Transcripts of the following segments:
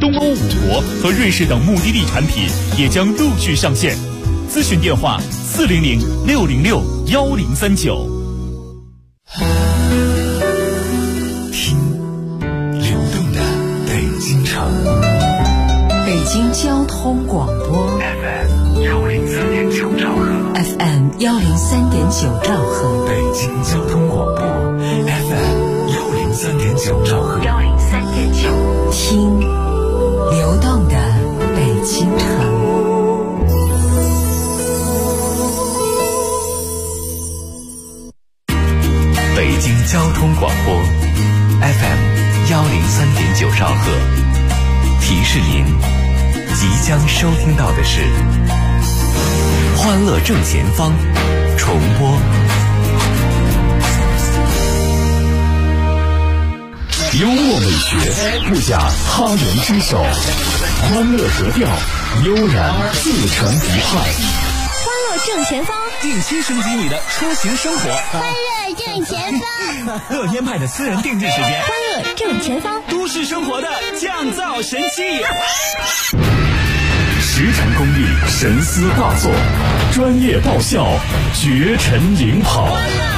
东欧5国和瑞士等目的地产品也将陆续上线。咨询电话400-606-1039。 听流动的北京城， 北京交通广播 FM103.9兆赫 ，FM103.9兆赫， 北京交通广播 FM103.9兆赫 ，103.9，听流动的北京城。 北京交通广播 FM103.9兆赫，提示您即将收听到的是欢乐正前方重播。幽默美学不假他人之手，欢乐格调悠然自成一派。 欢乐正前方， 定期升级你的出行生活。 欢乐正前方， 乐天派的私人定制时间。 欢乐正前方， 都市生活的降噪神器。 实诚公益，神思大作，专业爆笑，绝尘领跑。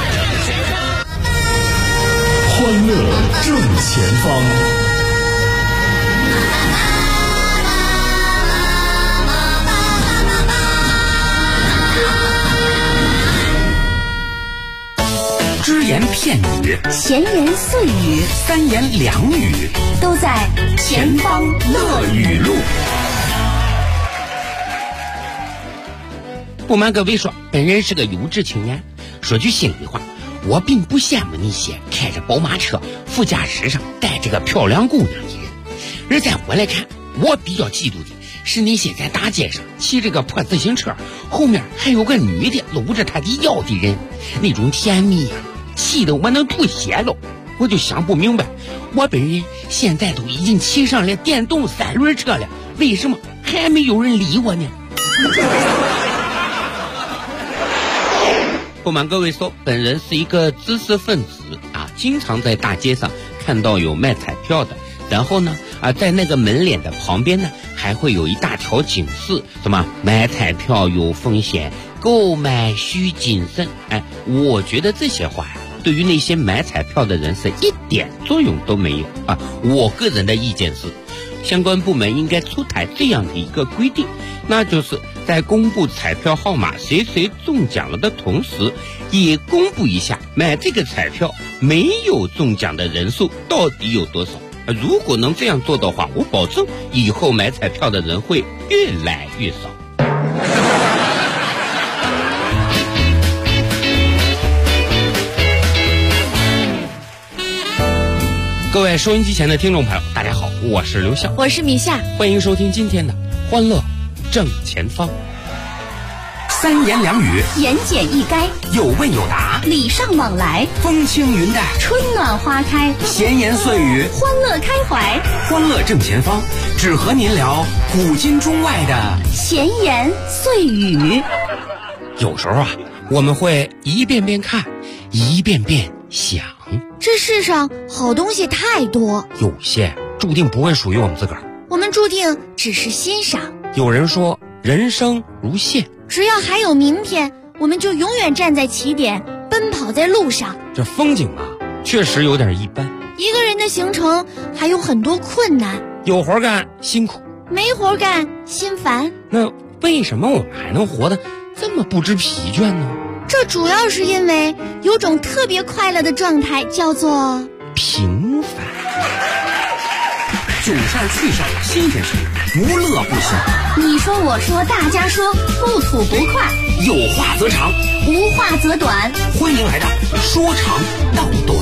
欢乐正前方。只言片语， 闲言碎语， 三言两语， 都在前方乐语录。 不瞒各位说，本人是个优质青年。说句心里话，我并不羡慕那些开着宝马车副驾驶上带着个漂亮姑娘的人。而在我来看，我比较嫉妒的是那些在大街上骑着个破自行车，后面还有个女的搂着她的腰的人，那种甜蜜呀，气得我能吐血了。我就想不明白，我本人现在都已经骑上了电动3轮车了，为什么还没有人理我呢？不瞒各位说，本人是一个知识分子啊，经常在大街上看到有卖彩票的，然后呢在那个门脸的旁边呢，还会有一大条警示，什么买彩票有风险，购买需谨慎。我觉得这些话呀，对于那些买彩票的人是一点作用都没有啊。我个人的意见是，相关部门应该出台这样的一个规定，那就是在公布彩票号码谁中奖了的同时，也公布一下买这个彩票没有中奖的人数到底有多少。如果能这样做的话，我保证以后买彩票的人会越来越少。各位收音机前的听众朋友，大家好，我是刘笑， 我是米夏， 欢迎收听今天的欢乐正前方。 三言两语， 言简意赅， 有问有答， 礼尚往来， 风轻云淡， 春暖花开， 闲言碎语， 欢乐开怀。 欢乐正前方，只和您聊古今中外的闲言碎语。 有时候啊，我们会一遍遍看，一遍遍想。 这世上好东西太多， 有些注定不会属于我们自个儿， 我们注定只是欣赏。 有人说人生如线， 只要还有明天，我们就永远站在起点，奔跑在路上。 这风景啊，确实有点一般。 一个人的行程还有很多困难， 有活干辛苦， 没活干心烦。 那为什么我们还能活得这么不知疲倦呢？ 这主要是因为有种特别快乐的状态，叫做平凡。 九善去善，新鲜事，无乐不行。 你说我说大家说，不吐不快， 有话则长， 无话则短。 欢迎来到说长道短。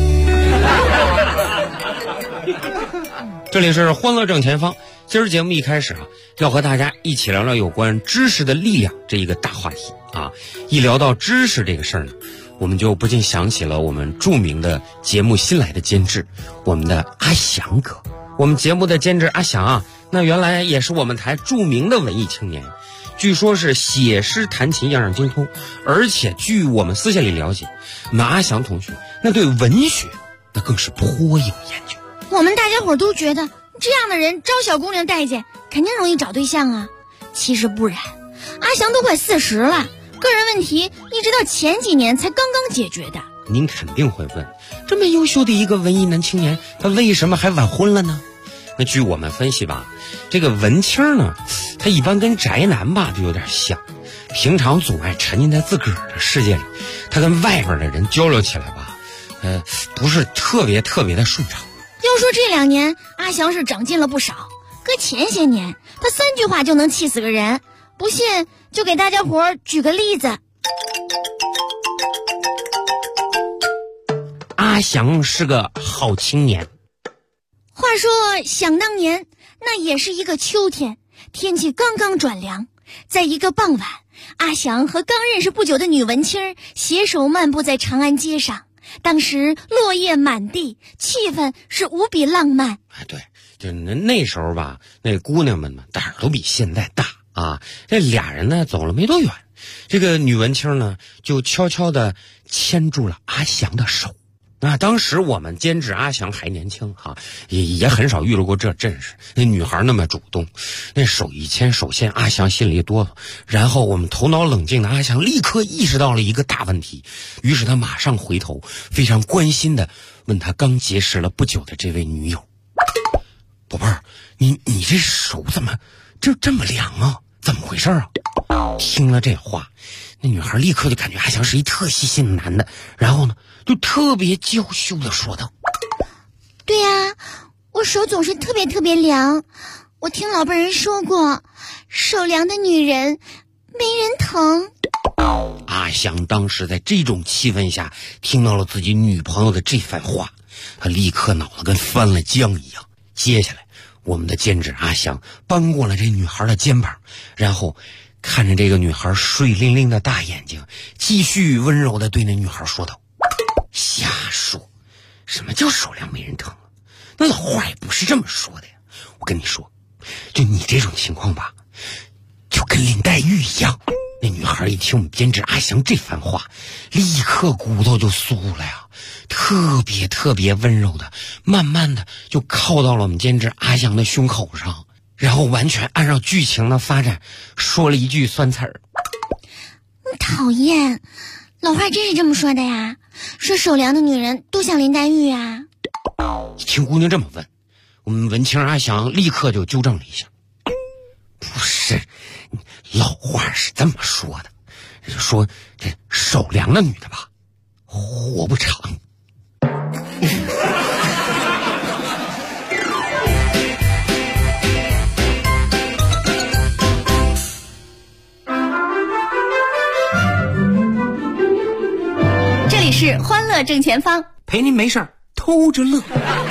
这里是欢乐正前方。今儿节目一开始啊，要和大家一起聊聊有关知识的力量这一个大话题啊。一聊到知识这个事儿呢，我们就不禁想起了我们著名的节目新来的监制，我们的阿翔哥。我们节目的监制阿翔啊，那原来也是我们台著名的文艺青年，据说是写诗弹琴样样精通，而且据我们私下里了解，那阿翔同学那对文学那更是颇有研究。 我们大家伙都觉得这样的人招小姑娘待见，肯定容易找对象啊。其实不然，阿翔都快40了，个人问题一直到前几年才刚刚解决的。 您肯定会问，这么优秀的一个文艺男青年，他为什么还晚婚了呢？那据我们分析吧，这个文青呢，他一般跟宅男吧就有点像，平常总爱沉浸在自个儿的世界里，他跟外边的人交流起来吧，不是特别的顺畅。 要说这2年阿翔是长进了不少，搁前些年他3句话就能气死个人，不信就给大家伙举个例子。 阿翔是个好青年。 话说想当年，那也是一个秋天，天气刚刚转凉，在一个傍晚，阿翔和刚认识不久的女文青携手漫步在长安街上，当时落叶满地，气氛是无比浪漫。 对，就那时候吧，那姑娘们胆儿都比现在大啊。这俩人呢走了没多远，这个女文青呢就悄悄地牵住了阿翔的手。那当时我们监制阿翔还年轻哈，也很少遇到过这阵势。那女孩那么主动，那手一牵手线，阿翔心里哆嗦。然后我们头脑冷静的阿翔立刻意识到了一个大问题，于是他马上回头，非常关心的问他刚结识了不久的这位女友：“宝贝儿，你这手怎么这么凉啊？怎么回事啊？”听了这话，那女孩立刻就感觉阿翔是一特细心的男的，然后呢就特别娇羞的说道：“ 对呀，我手总是特别凉，我听老辈人说过，手凉的女人没人疼。” 阿翔当时在这种气氛下听到了自己女朋友的这番话，他立刻脑子跟翻了浆一样。接下来我们的监制阿翔搬过了这女孩的肩膀，然后看着这个女孩水灵灵的大眼睛，继续温柔地对那女孩说道：“瞎说，什么叫手凉没人疼啊？那老话也不是这么说的呀。我跟你说，就你这种情况吧，就跟林黛玉一样。”那女孩一听我们监制阿翔这番话，立刻骨头就酥了呀，特别温柔的，慢慢的就靠到了我们监制阿翔的胸口上，然后完全按照剧情的发展说了一句酸词儿：“ 讨厌，老话真是这么说的呀？说手凉的女人都像林黛玉啊。” 听姑娘这么问，我们文青阿翔立刻就纠正了一下：“不是，老话是这么说的，说这手凉的女的吧，活不长。” 这里是欢乐正前方， 陪您没事儿偷着乐。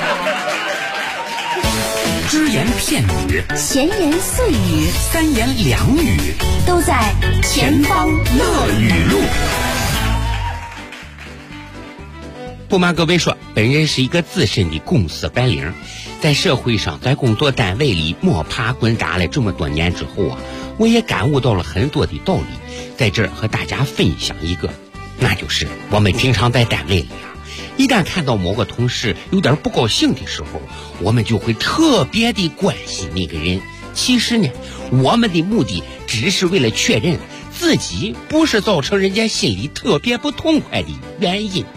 只言片语， 闲言碎语， 三言两语， 都在前方乐语录。 不瞒各位说，本人是一个资深的公司白领，在社会上，在工作单位里摸爬滚打了这么多年之后啊，我也感悟到了很多的道理，在这儿和大家分享一个，那就是我们平常在单位里啊，一旦看到某个同事有点不高兴的时候，我们就会特别的关心那个人。其实呢，我们的目的只是为了确认自己不是造成人家心里特别不痛快的原因。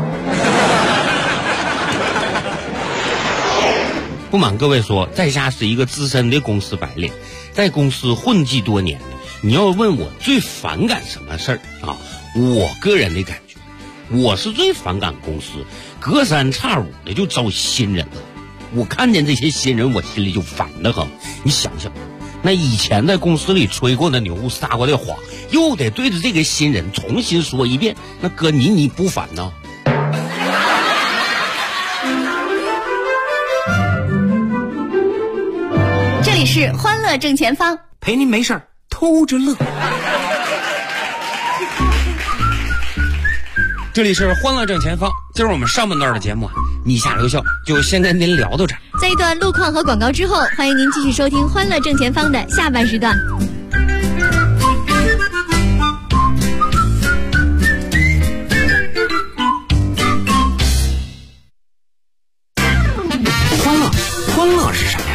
不瞒各位说，在下是一个资深的公司白领，在公司混迹多年了。你要问我最反感什么事儿啊？我个人的感觉，我是最反感公司隔三差五的就招新人了。我看见这些新人，我心里就烦得很。你想想，那以前在公司里吹过的牛、撒过的谎，又得对着这个新人重新说一遍，那哥你不烦呢？ 这里是欢乐正前方， 陪您没事儿偷着乐。 这里是欢乐正前方，今儿我们上半段的节目啊，你下留校就先跟您聊到这儿。 在一段路况和广告之后，欢迎您继续收听欢乐正前方的下半时段。 欢乐是什么呀？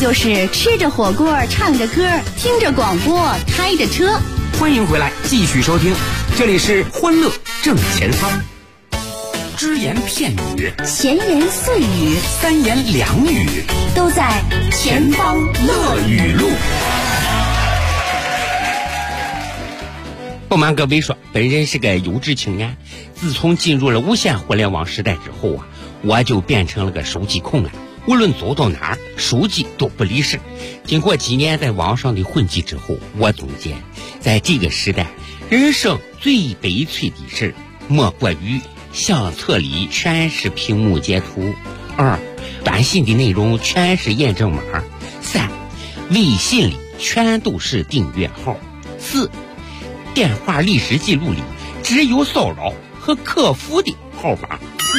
就是吃着火锅，唱着歌，听着广播，开着车。 欢迎回来，继续收听，这里是欢乐正前方。只言片语， 闲言碎语， 三言两语， 都在前方乐语录。 不瞒各位说，本人是个有志青年，自从进入了无线互联网时代之后啊，我就变成了个手机控了。无论走到哪儿，手机都不离身。经过几年在网上的混迹之后，我总结，在这个时代，人生最悲催的事莫过于相册里全是屏幕截图；2，短信的内容全是验证码；3，微信里全都是订阅号；4，电话历史记录里只有骚扰和客服的号码。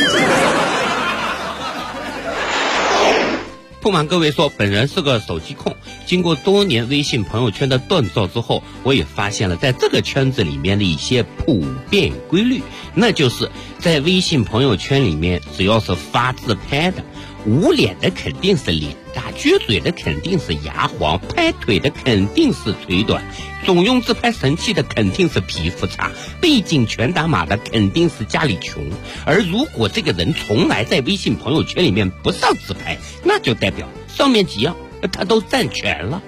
不瞒各位说，本人是个手机控。经过多年微信朋友圈的锻造之后，我也发现了在这个圈子里面的一些普遍规律，那就是在微信朋友圈里面，只要是发自拍的，捂脸的肯定是脸大，撅嘴的肯定是牙黄，拍腿的肯定是腿短，总用自拍神器的肯定是皮肤差，背景全打码的肯定是家里穷。而如果这个人从来在微信朋友圈里面不上自拍，那就代表上面几样他都占全了。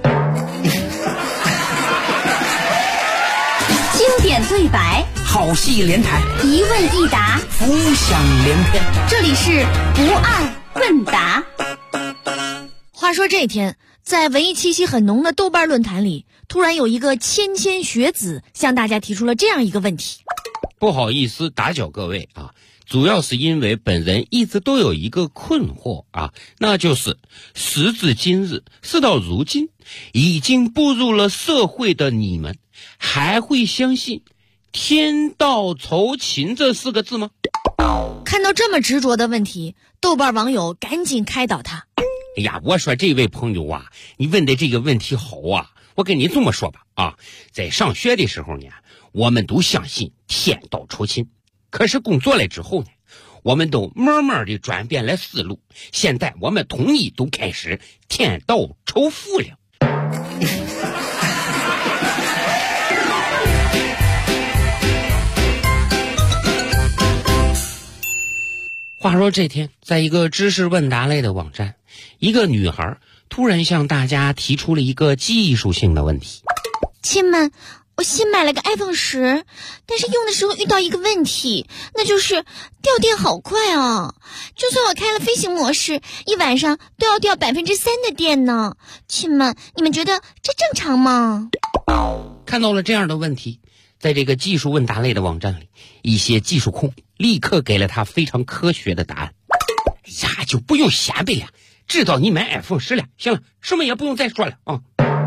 经典对白， 好戏连台， 一问一答， 浮想联翩。 这里是不二问答。话说这天，在文艺气息很浓的豆瓣论坛里，突然有一个芊学子向大家提出了这样一个问题。 不好意思打搅各位啊，主要是因为本人一直都有一个困惑啊，那就是时至今日，事到如今，已经步入了社会的你们，还会相信天道酬勤这4个字吗？ 看到这么执着的问题，豆瓣网友赶紧开导他。 哎呀，我说这位朋友啊，你问的这个问题好啊，我跟你这么说吧啊，在上学的时候呢，我们都相信天道酬勤，可是工作了之后呢，我们都慢慢的转变了思路，现在我们统一都开始天道酬富了。话说这天，在一个知识问答类的网站，一个女孩突然向大家提出了一个技术性的问题。 亲们，我新买了个 iPhone 10，但是用的时候遇到一个问题，那就是掉电好快啊！就算我开了飞行模式，一晚上都要掉3%的电呢。亲们，你们觉得这正常吗？ 看到了这样的问题，在这个技术问答类的网站里，一些技术控立刻给了他非常科学的答案。哎呀，就不用瞎背了，知道你买 iPhone 10了，行了，什么也不用再说了啊。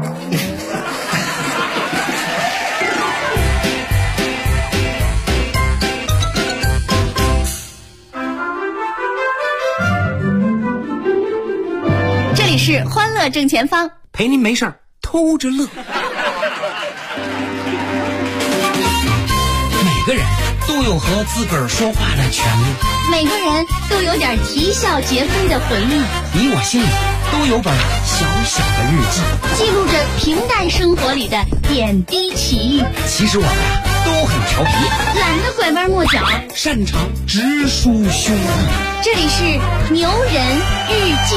这里是欢乐正前方， 陪您没事儿偷着乐。每个人都有和自个儿说话的权利， 每个人都有点啼笑皆非的回忆， 你我心里都有本小小的日记， 记录着平淡生活里的点滴奇遇。 其实我们都很调皮， 懒得拐弯抹角， 擅长直抒胸臆。 这里是牛人日记。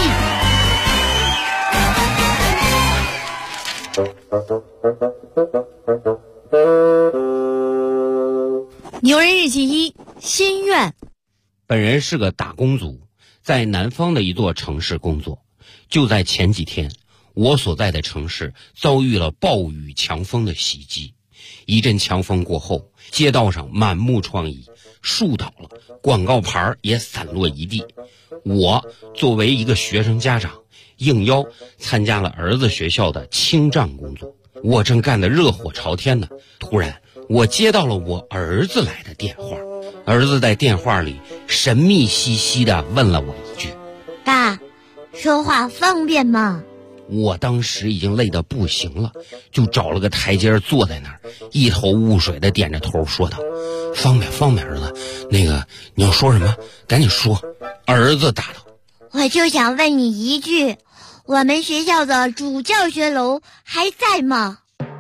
牛人日记1，心愿。 本人是个打工族，在南方的一座城市工作。就在前几天，我所在的城市遭遇了暴雨强风的袭击。一阵强风过后，街道上满目疮痍，树倒了，广告牌也散落一地。我作为一个学生家长，应邀参加了儿子学校的清障工作。我正干得热火朝天呢，突然我接到了我儿子来的电话。儿子在电话里神秘兮兮地问了我一句： 爸，说话方便吗？ 我当时已经累得不行了，就找了个台阶坐在那儿，一头雾水地点着头说道：方便儿子，那个你要说什么赶紧说。儿子答道： 我就想问你一句， 我们学校的主教学楼还在吗？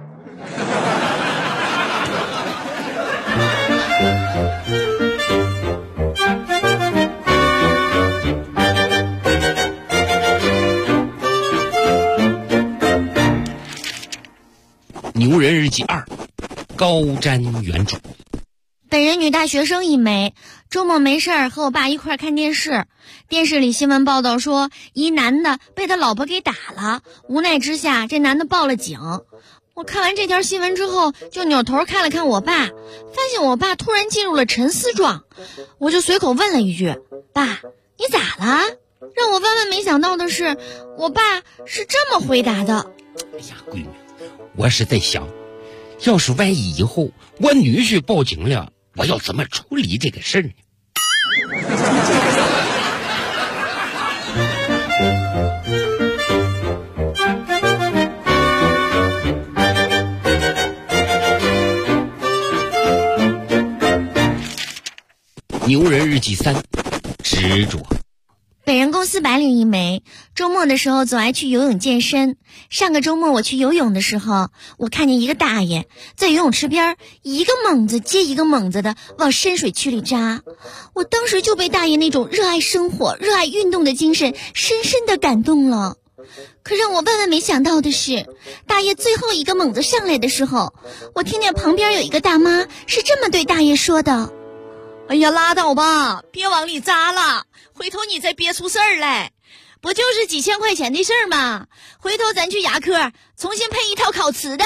牛人日记2，高瞻远瞩。 本人女大学生一枚，周末没事儿和我爸一块儿看电视。电视里新闻报道说，一男的被他老婆给打了，无奈之下，这男的报了警。我看完这条新闻之后，就扭头看了看我爸，发现我爸突然进入了沉思状。我就随口问了一句：“爸，你咋了？”让我万万没想到的是，我爸是这么回答的：“ 哎呀，闺女，我是在想，要是万一以后我女婿报警了，我要怎么处理这个事儿呢？”牛人日记3，执着。 本人公司白领一枚，周末的时候总爱去游泳健身。上个周末我去游泳的时候，我看见一个大爷在游泳池边一个猛子接一个猛子的往深水区里扎。我当时就被大爷那种热爱生活、热爱运动的精神深深的感动了。可让我万万没想到的是，大爷最后一个猛子上来的时候，我听见旁边有一个大妈是这么对大爷说的：“ 哎呀，拉倒吧，别往里扎了，回头你再憋出事儿来。不就是几千块钱的事儿吗？回头咱去牙科重新配一套烤瓷的。”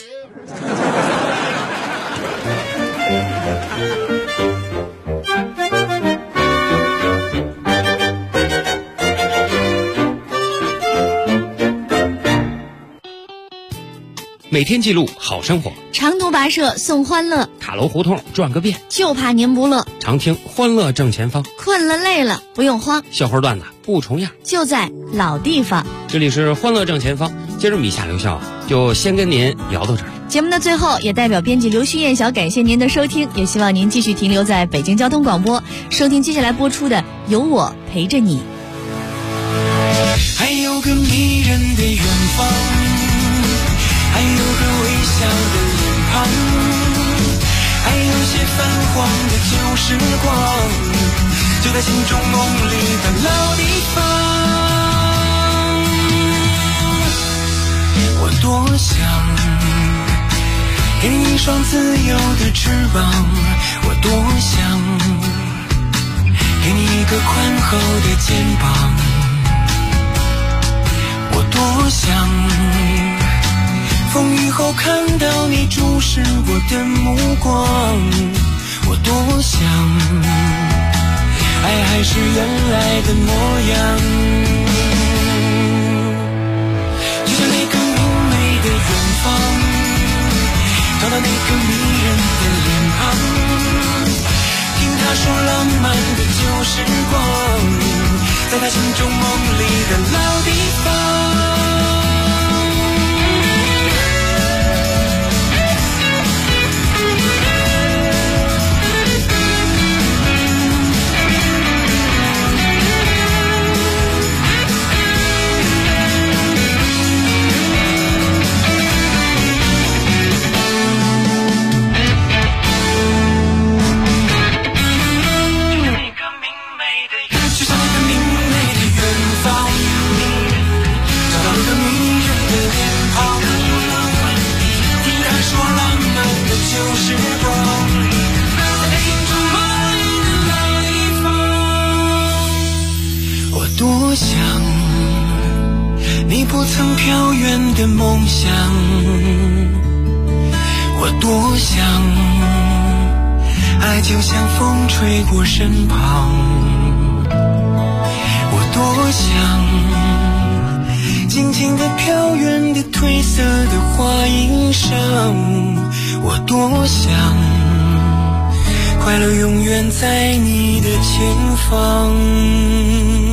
每天记录好生活， 长途跋涉送欢乐， 塔楼胡同转个遍， 就怕您不乐。 常听欢乐正前方， 困了累了不用慌， 笑话段子不重样， 就在老地方。 这里是欢乐正前方，今儿米下留校就先跟您聊到这儿。 节目的最后，也代表编辑刘旭燕小感谢您的收听，也希望您继续停留在北京交通广播，收听接下来播出的《有我陪着你》。 还有个迷人的远方，还有个微笑的脸庞，还有些泛黄的旧时光，就在心中梦里的老地方。我多想给你一双自由的翅膀，我多想给你一个宽厚的肩膀，我多想风雨后看到你注视我的目光，我多想爱还是原来的模样，就像那个明媚的远方，找到那个迷人的脸庞，听他说浪漫的旧时光，在他心中梦里的老地方。多想你不曾飘远的梦想，我多想爱就像风吹过身旁，我多想静静地飘远的褪色的花衣裳，我多想快乐永远在你的前方。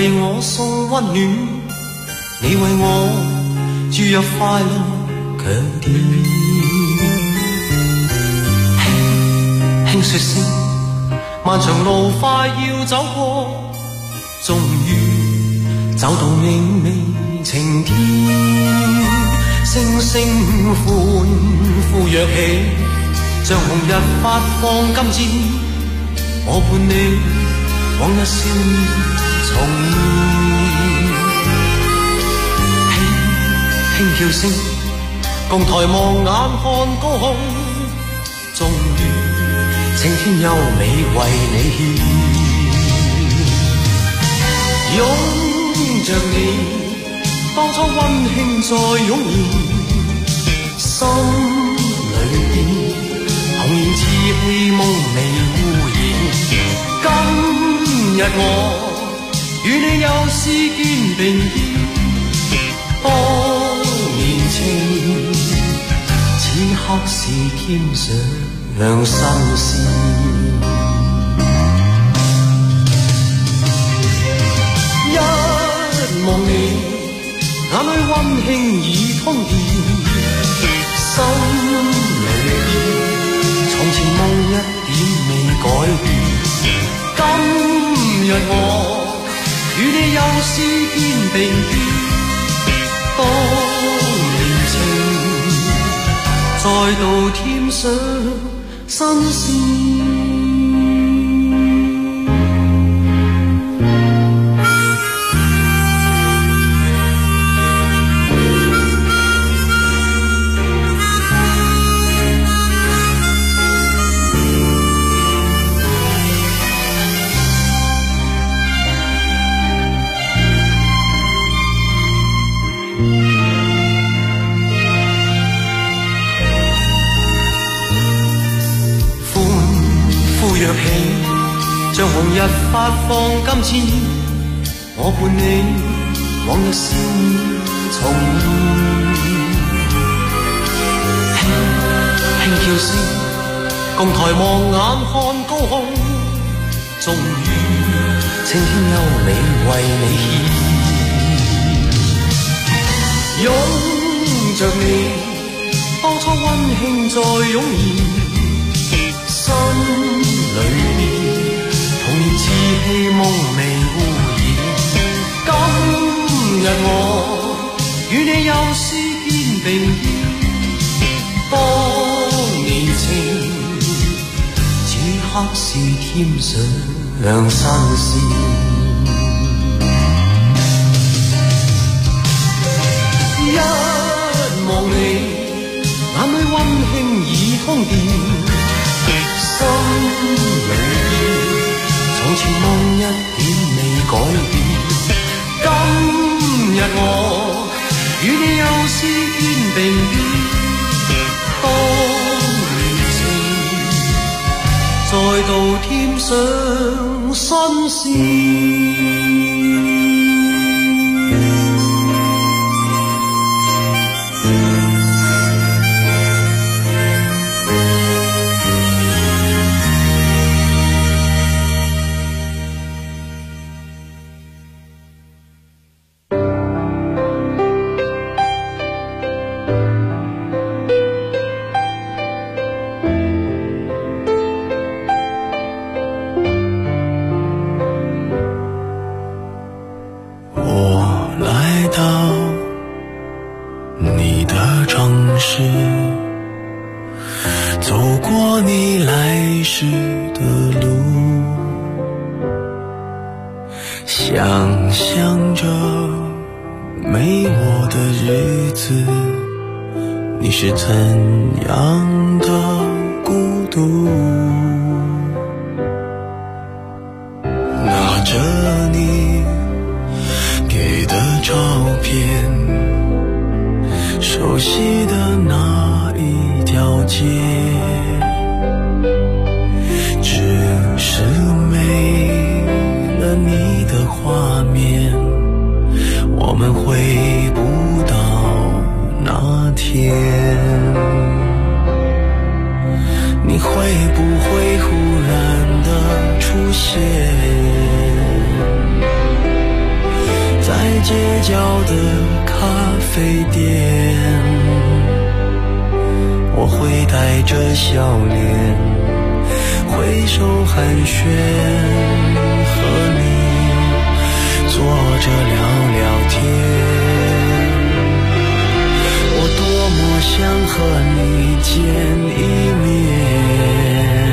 為我送溫暖，你為我注入快樂強電。輕輕說聲，漫長路快要走過，終於走到明媚晴天。聲聲歡呼躍起，像紅日發放金箭，我伴你往日少年重現。輕叫聲，共抬望眼看高空，終於青天優美為你獻。擁着你，當初溫馨再湧現，心裏邊紅燃熾氣夢未污染。今日我與你又是肩並肩，當年情此刻是添上新鮮。一望你，眼裏溫馨已通電，心裏邊從前夢一點未改變。今日我與你又是肩並肩，當年情再度添上新鮮。像紅日發放金箭，我伴你往日笑面重現。輕叫聲，共抬望眼看高空，終於青天優美為你獻。擁着你，當初溫馨再湧現，心裏邊童年稚氣夢未污染。今日我與你又是肩並肩，當年情此刻是添上新鮮。一望你，眼裏溫馨已通電，心裏從前夢一點未改變。今日我與你又是肩並肩，當年情再度添上新鮮。 想象着没我的日子，你是怎样的孤独？拿着你给的照片，熟悉的那一条街，只是没了你的画面，我们回不到那天。你会不会忽然的出现？ 角的咖啡店，我会带着笑脸挥手寒暄，和你坐着聊聊天。我多么想和你见一面，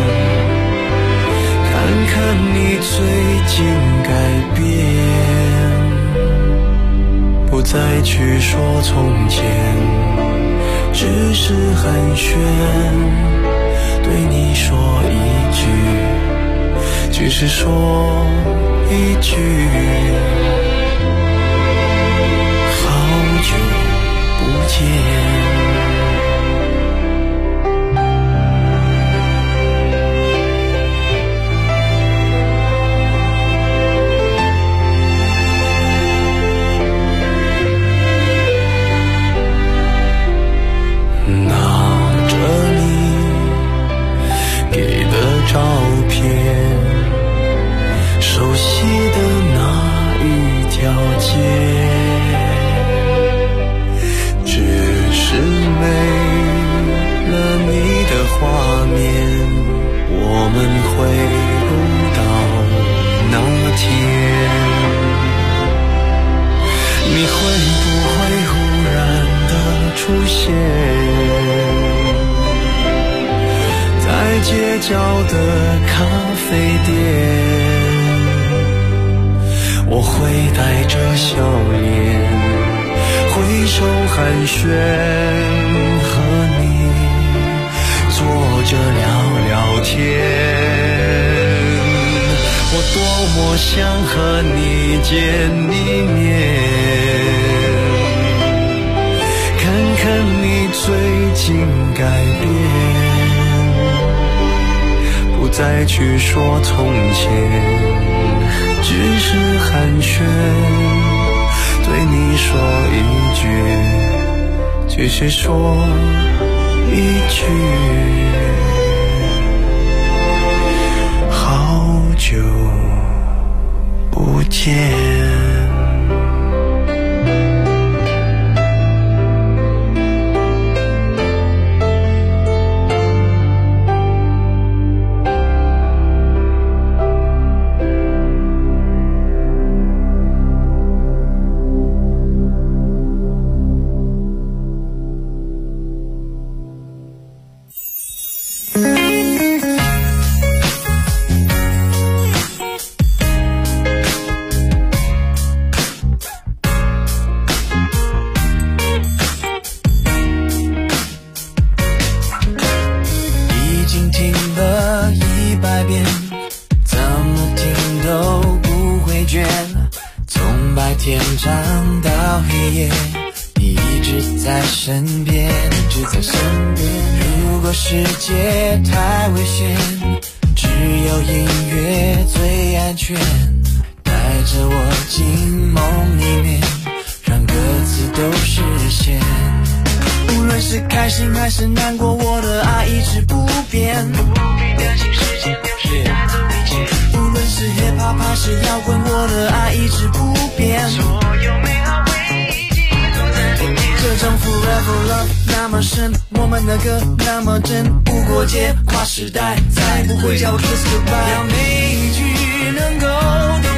看看你最近改变，不再去说从前，只是寒暄，对你说一句，只是说一句，好久不见。照片，熟悉的那一条街，只是没了你的画面，我们回不到那天。你会不会忽然的出现在街角的咖啡店？我会带着笑脸挥手寒暄，和你坐着聊聊天。我多么想和你见一面，看看你最近改变，不再去说从前，只是寒暄，对你说一句，只是说一句，好久不见。世界太危险，只有音乐最安全，带着我进梦里面，让歌词都实现。无论是开心还是难过，我的爱一直不变，不必担心时间流逝带走一切。无论是 hip hop 还是摇滚，我的爱一直不变，所有美好回忆记录在里面。这种 forever love 那么深，我们的歌那么真，无国界跨时代，再不会叫我 kiss goodbye。要每一句能够